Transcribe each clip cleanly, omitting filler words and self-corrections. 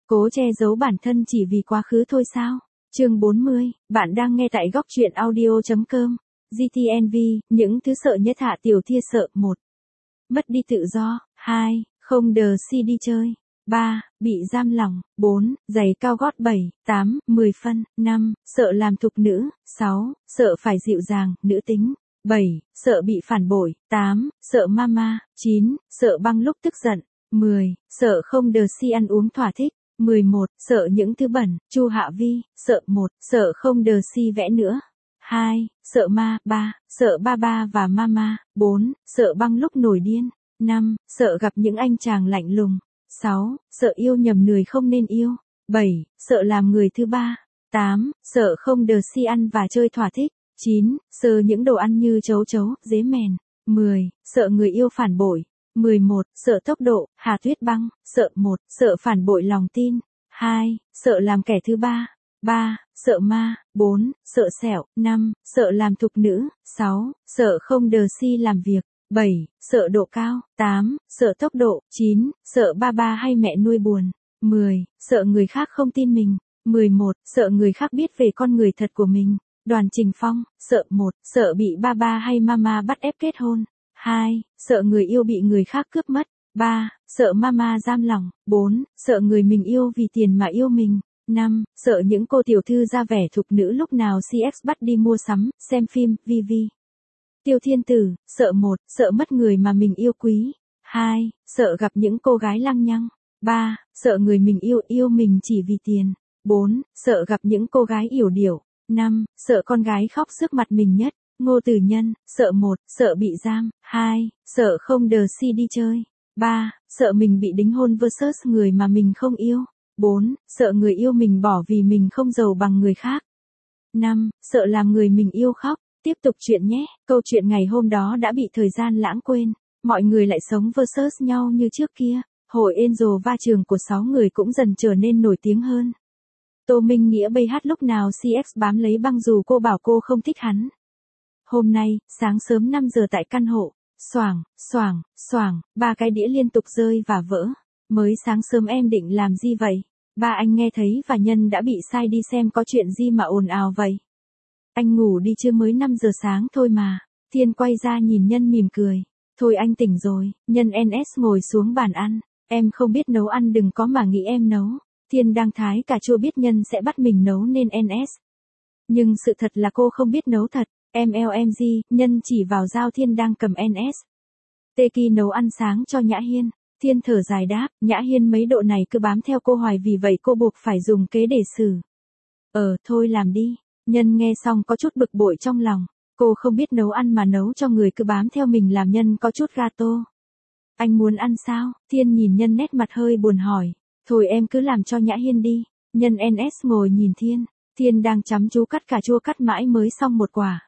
Cố che giấu bản thân chỉ vì quá khứ thôi sao? Chương 40, bạn đang nghe tại góc truyện audio.com. GTNV, những thứ sợ nhất Hạ Tiểu Thia sợ. 1. Mất đi tự do. 2. Không đờ si đi chơi. 3. Bị giam lỏng. 4. Giày cao gót 7, 8, 10 phân. 5. Sợ làm thục nữ. 6. Sợ phải dịu dàng, nữ tính. 7. Sợ bị phản bội. 8. Sợ mama. 9. Sợ băng lúc tức giận. 10. Sợ không đờ si ăn uống thỏa thích. 11. Sợ những thứ bẩn. Chu Hạ Vi. Sợ. 1. Sợ không đờ si vẽ nữa. 2. Sợ ma. 3. Sợ ba ba và mama. 4. Sợ băng lúc nổi điên. 5. Sợ gặp những anh chàng lạnh lùng. 6. Sợ yêu nhầm người không nên yêu. 7. Sợ làm người thứ ba. 8. Sợ không đờ si ăn và chơi thỏa thích. 9. Sợ những đồ ăn như chấu chấu, dế mèn. 10. Sợ người yêu phản bội. 11. Sợ tốc độ, Hà Tuyết Băng. Sợ. 1. Sợ phản bội lòng tin. 2. Sợ làm kẻ thứ ba. 3. Sợ ma. 4. Sợ sẹo. 5. Sợ làm thục nữ. 6. Sợ không đờ si làm việc. 7. Sợ độ cao. 8. Sợ tốc độ. 9. Sợ ba ba hay mẹ nuôi buồn. 10. Sợ người khác không tin mình. 11. Sợ người khác biết về con người thật của mình. Đoàn Trình Phong. Sợ. 1. Sợ bị ba ba hay mama bắt ép kết hôn. 2. Sợ người yêu bị người khác cướp mất. 3. Sợ mama giam lỏng. 4. Sợ người mình yêu vì tiền mà yêu mình. 5. Sợ những cô tiểu thư ra vẻ thục nữ lúc nào CX bắt đi mua sắm, xem phim, VV. Tiêu Thiên Tử. Sợ. 1. Sợ mất người mà mình yêu quý. 2. Sợ gặp những cô gái lăng nhăng. 3. Sợ người mình yêu mình chỉ vì tiền. 4. Sợ gặp những cô gái yểu điệu. 5. Sợ con gái khóc trước mặt mình nhất. Ngô Tử Nhân. Sợ. 1. Sợ bị giam. 2. Sợ không đờ si đi chơi. 3. Sợ mình bị đính hôn vs người mà mình không yêu. 4. Sợ người yêu mình bỏ vì mình không giàu bằng người khác. 5. Sợ làm người mình yêu khóc. Tiếp tục chuyện nhé. Câu chuyện ngày hôm đó đã bị thời gian lãng quên. Mọi người lại sống vs nhau như trước kia. Hội Angel va trường của 6 người cũng dần trở nên nổi tiếng hơn. Tô Minh Nghĩa BH lúc nào CX bám lấy băng dù cô bảo cô không thích hắn. Hôm nay, sáng sớm 5 giờ tại căn hộ, xoảng, xoảng, xoảng, 3 cái đĩa liên tục rơi và vỡ. Mới sáng sớm em định làm gì vậy? Ba anh nghe thấy và Nhân đã bị sai đi xem có chuyện gì mà ồn ào vậy. Anh ngủ đi chưa, mới 5 giờ sáng thôi mà. Thiên quay ra nhìn Nhân mỉm cười. Thôi anh tỉnh rồi. Nhân NS ngồi xuống bàn ăn. Em không biết nấu ăn, đừng có mà nghĩ em nấu. Thiên đang thái cà chua biết Nhân sẽ bắt mình nấu nên NS. Nhưng sự thật là cô không biết nấu thật. MLMG, Nhân chỉ vào dao Thiên đang cầm NS. Teki nấu ăn sáng cho Nhã Hiên. Thiên thở dài đáp, Nhã Hiên mấy độ này cứ bám theo cô hoài, vì vậy cô buộc phải dùng kế để xử. Thôi làm đi. Nhân nghe xong có chút bực bội trong lòng. Cô không biết nấu ăn mà nấu cho người cứ bám theo mình làm. Nhân có chút gato. Anh muốn ăn sao? Thiên nhìn Nhân nét mặt hơi buồn hỏi. Thôi em cứ làm cho Nhã Hiên đi. Nhân NS ngồi nhìn Thiên. Thiên đang chăm chú cắt cà chua, cắt mãi mới xong một quả.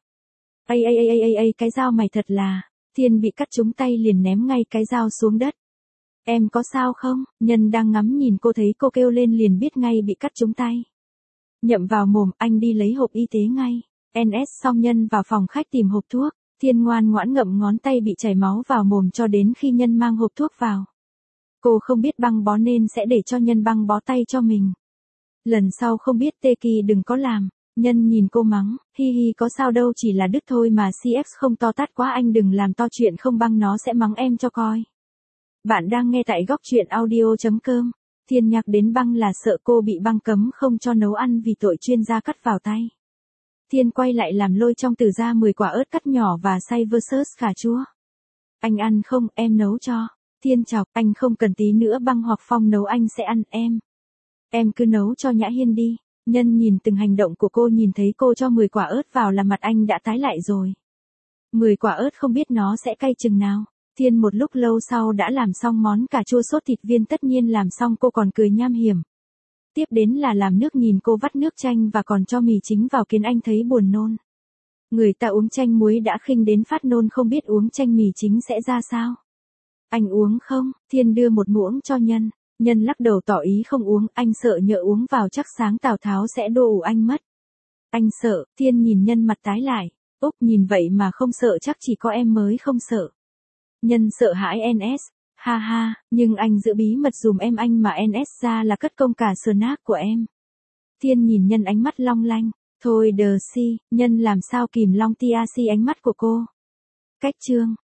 Cái dao mày thật là. Thiên bị cắt trúng tay liền ném ngay cái dao xuống đất. Em có sao không? Nhân đang ngắm nhìn cô thấy cô kêu lên liền biết ngay bị cắt trúng tay. Nhậm vào mồm, anh đi lấy hộp y tế ngay. NS xong Nhân vào phòng khách tìm hộp thuốc. Thiên ngoan ngoãn ngậm ngón tay bị chảy máu vào mồm cho đến khi Nhân mang hộp thuốc vào. Cô không biết băng bó nên sẽ để cho Nhân băng bó tay cho mình. Lần sau không biết Teki đừng có làm. Nhân nhìn cô mắng, hi hi có sao đâu, chỉ là đứt thôi mà, CX không to tát quá, anh đừng làm to chuyện, không băng nó sẽ mắng em cho coi. Bạn đang nghe tại góc truyện audio.com. Thiên nhắc đến băng là sợ cô bị băng cấm không cho nấu ăn vì tội chuyên gia cắt vào tay. Thiên quay lại làm lôi trong từ ra 10 quả ớt cắt nhỏ và xay vs cà chua. Anh ăn không, em nấu cho. Thiên chọc, anh không cần tí nữa băng hoặc Phong nấu, anh sẽ ăn. Em cứ nấu cho Nhã Hiên đi. Nhân nhìn từng hành động của cô, nhìn thấy cô cho 10 quả ớt vào là mặt anh đã tái lại rồi. 10 quả ớt không biết nó sẽ cay chừng nào. Thiên một lúc lâu sau đã làm xong món cà chua sốt thịt viên, tất nhiên làm xong cô còn cười nham hiểm. Tiếp đến là làm nước, nhìn cô vắt nước chanh và còn cho mì chính vào khiến anh thấy buồn nôn. Người ta uống chanh muối đã khinh đến phát nôn, không biết uống chanh mì chính sẽ ra sao. Anh uống không? Thiên đưa một muỗng cho Nhân. Nhân lắc đầu tỏ ý không uống, anh sợ nhỡ uống vào chắc sáng Tào Tháo sẽ đô ủ anh mất. Anh sợ. Thiên nhìn Nhân mặt tái lại. Úc, nhìn vậy mà không sợ, chắc chỉ có em mới không sợ. Nhân sợ hãi NS. Ha ha, nhưng anh giữ bí mật dùm em anh mà NS ra là cất công cả snack của em. Thiên nhìn Nhân ánh mắt long lanh. Thôi đờ si, Nhân làm sao kìm long tia si ánh mắt của cô. Cách chương.